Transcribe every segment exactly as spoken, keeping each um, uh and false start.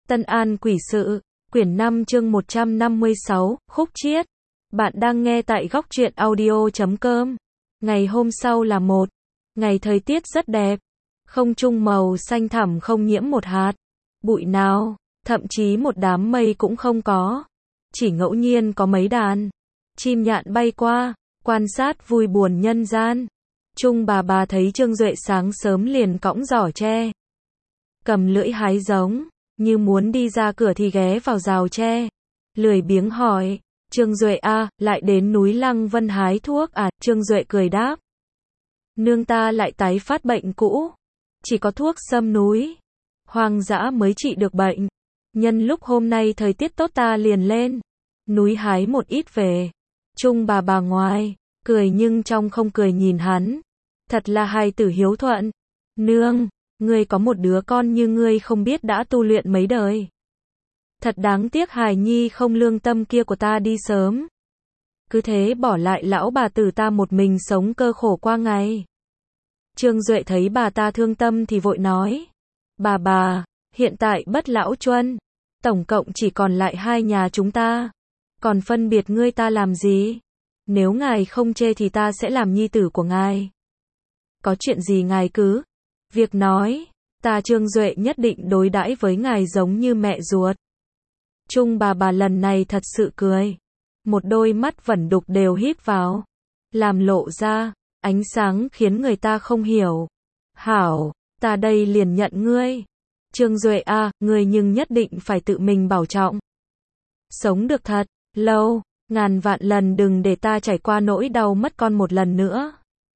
Tân An Quỷ Sự, quyển năm chương một trăm năm mươi sáu, Khúc Chiết. Bạn đang nghe tại góc truyện audio chấm com. Ngày hôm sau là một ngày thời tiết rất đẹp. Không trung màu xanh thẳm không nhiễm một hạt bụi nào, thậm chí một đám mây cũng không có. Chỉ ngẫu nhiên có mấy đàn chim nhạn bay qua, quan sát vui buồn nhân gian. Trung bà bà thấy Trương Duệ sáng sớm liền cõng giỏ tre, cầm lưỡi hái giống, như muốn đi ra cửa thì ghé vào rào tre, lười biếng hỏi, Trương Duệ a, lại đến núi Lăng Vân hái thuốc à? Trương Duệ cười đáp, nương ta lại tái phát bệnh cũ, chỉ có thuốc sâm núi hoang dã mới trị được bệnh. Nhân lúc hôm nay thời tiết tốt ta liền lên núi hái một ít về. Trung bà bà ngoài cười nhưng trong không cười nhìn hắn, thật là hài tử hiếu thuận. Nương, ngươi có một đứa con như ngươi không biết đã tu luyện mấy đời. Thật đáng tiếc hài nhi không lương tâm kia của ta đi sớm, cứ thế bỏ lại lão bà tử ta một mình sống cơ khổ qua ngày. Trương Duệ thấy bà ta thương tâm thì vội nói, bà bà, hiện tại bất lão chuân, tổng cộng chỉ còn lại hai nhà chúng ta, còn phân biệt ngươi ta làm gì? Nếu ngài không chê thì ta sẽ làm nhi tử của ngài. Có chuyện gì ngài cứ việc nói, ta Trương Duệ nhất định đối đãi với ngài giống như mẹ ruột. Trung bà bà lần này thật sự cười, một đôi mắt vẩn đục đều híp vào, làm lộ ra ánh sáng khiến người ta không hiểu. Hảo, ta đây liền nhận ngươi. Trương Duệ a, à, ngươi nhưng nhất định phải tự mình bảo trọng. Sống được thật lâu, ngàn vạn lần đừng để ta trải qua nỗi đau mất con một lần nữa.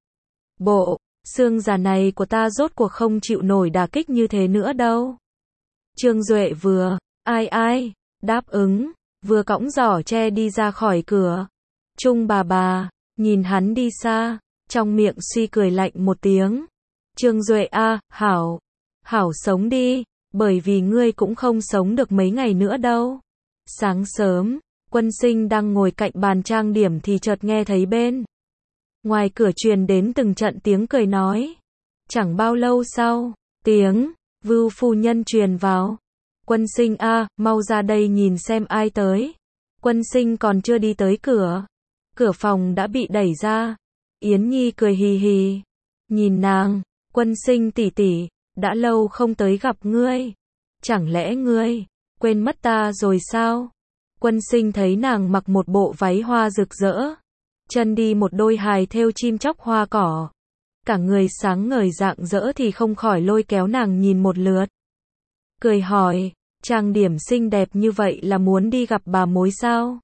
Bộ xương già này của ta rốt cuộc không chịu nổi đả kích như thế nữa đâu. Trương Duệ vừa ai ai đáp ứng, vừa cõng giỏ tre đi ra khỏi cửa. Trung bà bà nhìn hắn đi xa, trong miệng suy cười lạnh một tiếng. Trương Duệ a, à, hảo, hảo sống đi, bởi vì ngươi cũng không sống được mấy ngày nữa đâu. Sáng sớm, Quân Sinh đang ngồi cạnh bàn trang điểm thì chợt nghe thấy bên ngoài cửa truyền đến từng trận tiếng cười nói. Chẳng bao lâu sau, tiếng Vưu phu nhân truyền vào. Quân Sinh a, à, mau ra đây nhìn xem ai tới. Quân Sinh còn chưa đi tới cửa, cửa phòng đã bị đẩy ra. Yến Nhi cười hì hì, nhìn nàng, Quân Sinh tỷ tỷ, đã lâu không tới gặp ngươi, chẳng lẽ ngươi quên mất ta rồi sao? Quân Sinh thấy nàng mặc một bộ váy hoa rực rỡ, chân đi một đôi hài thêu chim chóc hoa cỏ, cả người sáng ngời rạng rỡ thì không khỏi lôi kéo nàng nhìn một lượt. Cười hỏi, trang điểm xinh đẹp như vậy là muốn đi gặp bà mối sao?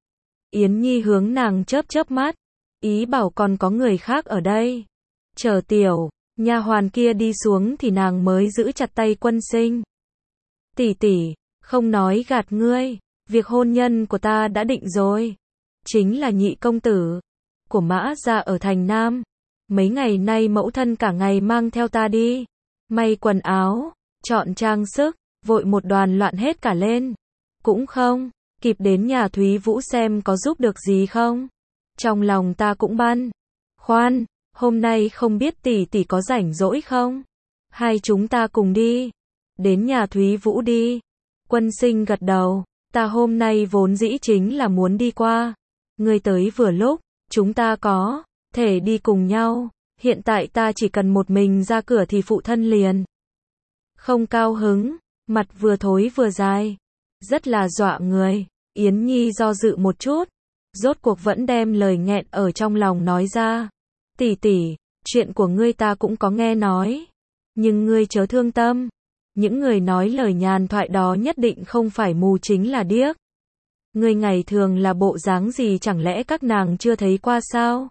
Yến Nhi hướng nàng chớp chớp mắt, ý bảo còn có người khác ở đây. Chờ tiểu nha hoàn kia đi xuống thì nàng mới giữ chặt tay Quân Sinh. Tỷ tỷ, không nói gạt ngươi, việc hôn nhân của ta đã định rồi, chính là nhị công tử của Mã gia ở thành Nam. Mấy ngày nay mẫu thân cả ngày mang theo ta đi may quần áo, chọn trang sức, vội một đoàn loạn hết cả lên, cũng không kịp đến nhà Thúy Vũ xem có giúp được gì không. Trong lòng ta cũng băn khoăn, hôm nay không biết tỷ tỷ có rảnh rỗi không? Hai chúng ta cùng đi đến nhà Thúy Vũ đi. Quân Sinh gật đầu, ta hôm nay vốn dĩ chính là muốn đi qua, ngươi tới vừa lúc, chúng ta có thể đi cùng nhau. Hiện tại ta chỉ cần một mình ra cửa thì phụ thân liền không cao hứng, mặt vừa thối vừa dài, rất là dọa người. Yến Nhi do dự một chút, rốt cuộc vẫn đem lời nghẹn ở trong lòng nói ra. Tỷ tỷ, chuyện của ngươi ta cũng có nghe nói, nhưng ngươi chớ thương tâm, những người nói lời nhàn thoại đó nhất định không phải mù chính là điếc. Ngươi ngày thường là bộ dáng gì chẳng lẽ các nàng chưa thấy qua sao?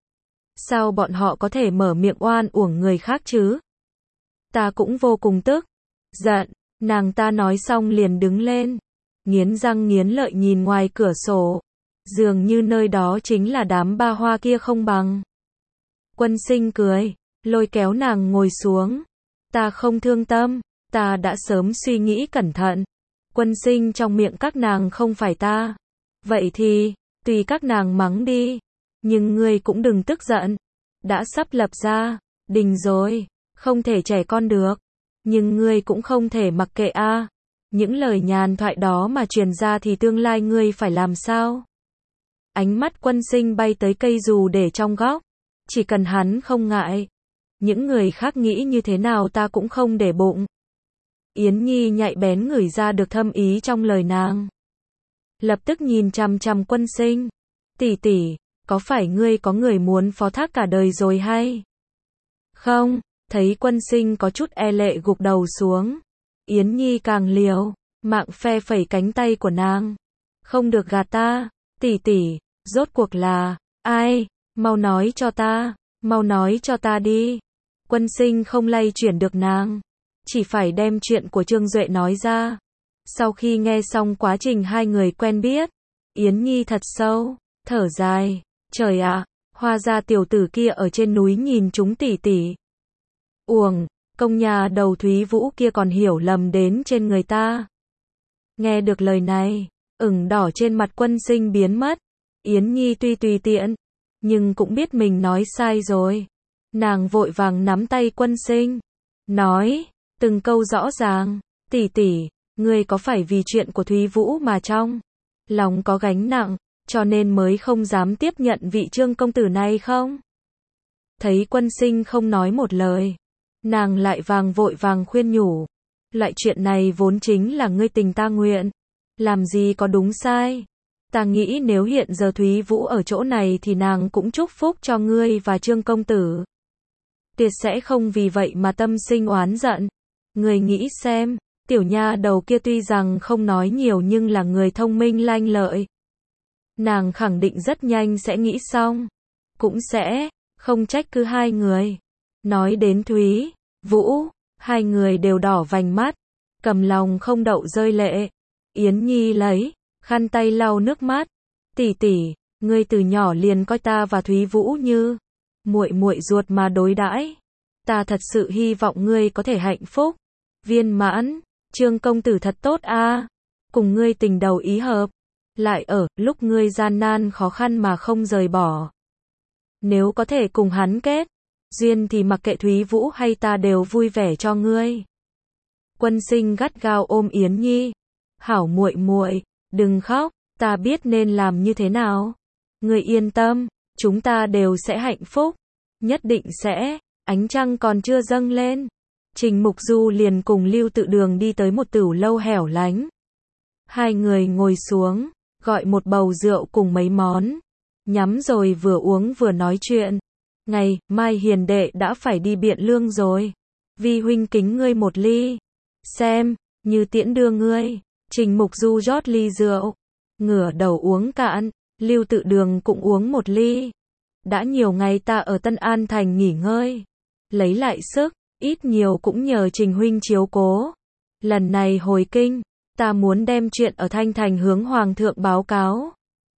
Sao bọn họ có thể mở miệng oan uổng người khác chứ? Ta cũng vô cùng tức giận, nàng ta nói xong liền đứng lên, nghiến răng nghiến lợi nhìn ngoài cửa sổ, dường như nơi đó chính là đám ba hoa kia không bằng. Quân Sinh cười, lôi kéo nàng ngồi xuống. Ta không thương tâm, ta đã sớm suy nghĩ cẩn thận. Quân Sinh trong miệng các nàng không phải ta. Vậy thì, tùy các nàng mắng đi. Nhưng ngươi cũng đừng tức giận. Đã sắp lập gia đình rồi, không thể trẻ con được. Nhưng ngươi cũng không thể mặc kệ a. Những lời nhàn thoại đó mà truyền ra thì tương lai ngươi phải làm sao? Ánh mắt Quân Sinh bay tới cây dù để trong góc. Chỉ cần hắn không ngại. Những người khác nghĩ như thế nào ta cũng không để bụng. Yến Nhi nhạy bén ngửi ra được thâm ý trong lời nàng. Lập tức nhìn chằm chằm Quân Sinh. Tỷ tỷ, có phải ngươi có người muốn phó thác cả đời rồi hay? Không, thấy Quân Sinh có chút e lệ gục đầu xuống. Yến Nhi càng liều, mạng phe phẩy cánh tay của nàng. Không được gạt ta, tỷ tỷ, rốt cuộc là, ai, mau nói cho ta, mau nói cho ta đi. Quân Sinh không lay chuyển được nàng, chỉ phải đem chuyện của Trương Duệ nói ra. Sau khi nghe xong quá trình hai người quen biết, Yến Nhi thật sâu, thở dài, trời ạ, hóa ra tiểu tử kia ở trên núi nhìn chúng tỷ tỷ. Uổng, công nhà đầu Thúy Vũ kia còn hiểu lầm đến trên người ta. Nghe được lời này, ửng đỏ trên mặt Quân Sinh biến mất. Yến Nhi tuy tùy tiện, nhưng cũng biết mình nói sai rồi. Nàng vội vàng nắm tay Quân Sinh, nói, từng câu rõ ràng, tỷ tỷ, ngươi có phải vì chuyện của Thúy Vũ mà trong lòng có gánh nặng, cho nên mới không dám tiếp nhận vị Trương công tử này không? Thấy Quân Sinh không nói một lời, nàng lại vàng vội vàng khuyên nhủ, loại chuyện này vốn chính là ngươi tình ta nguyện, làm gì có đúng sai. Ta nghĩ nếu hiện giờ Thúy Vũ ở chỗ này thì nàng cũng chúc phúc cho ngươi và Trương công tử. Tuyệt sẽ không vì vậy mà tâm sinh oán giận. Ngươi nghĩ xem, tiểu nha đầu kia tuy rằng không nói nhiều nhưng là người thông minh lanh lợi. Nàng khẳng định rất nhanh sẽ nghĩ xong. Cũng sẽ, không trách cứ hai người. Nói đến Thúy Vũ, hai người đều đỏ vành mắt, cầm lòng không đậu rơi lệ. Yến Nhi lấy khăn tay lau nước mắt. Tỷ tỷ, ngươi từ nhỏ liền coi ta và Thúy Vũ như muội muội ruột mà đối đãi. Ta thật sự hy vọng ngươi có thể hạnh phúc, viên mãn. Trương công tử thật tốt a, cùng ngươi tình đầu ý hợp, lại ở lúc ngươi gian nan khó khăn mà không rời bỏ. Nếu có thể cùng hắn kết duyên thì mặc kệ Thúy Vũ hay ta đều vui vẻ cho ngươi. Quân Sinh gắt gao ôm Yến Nhi. Hảo muội muội, đừng khóc, ta biết nên làm như thế nào. Ngươi yên tâm, chúng ta đều sẽ hạnh phúc, nhất định sẽ. Ánh trăng còn chưa dâng lên, Trình Mục Du liền cùng Lưu Tự Đường đi tới một tửu lâu hẻo lánh. Hai người ngồi xuống, gọi một bầu rượu cùng mấy món, nhắm rồi vừa uống vừa nói chuyện. Ngày mai hiền đệ đã phải đi Biện Lương rồi, vi huynh kính ngươi một ly, xem như tiễn đưa ngươi. Trình Mục Du rót ly rượu, ngửa đầu uống cạn. Lưu Tự Đường cũng uống một ly. Đã nhiều ngày ta ở Tân An Thành nghỉ ngơi, lấy lại sức, ít nhiều cũng nhờ Trình huynh chiếu cố. Lần này hồi kinh, ta muốn đem chuyện ở Thanh Thành hướng Hoàng thượng báo cáo.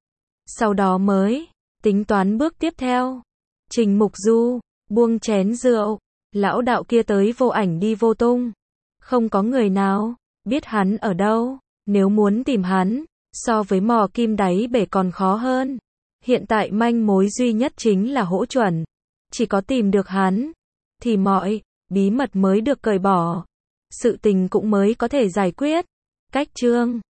Sau đó mới tính toán bước tiếp theo. Trình Mục Du buông chén rượu, lão đạo kia tới vô ảnh đi vô tung. Không có người nào biết hắn ở đâu, nếu muốn tìm hắn, so với mò kim đáy bể còn khó hơn. Hiện tại manh mối duy nhất chính là Hỗ Chuẩn. Chỉ có tìm được hắn, thì mọi bí mật mới được cởi bỏ, sự tình cũng mới có thể giải quyết. Cách Trương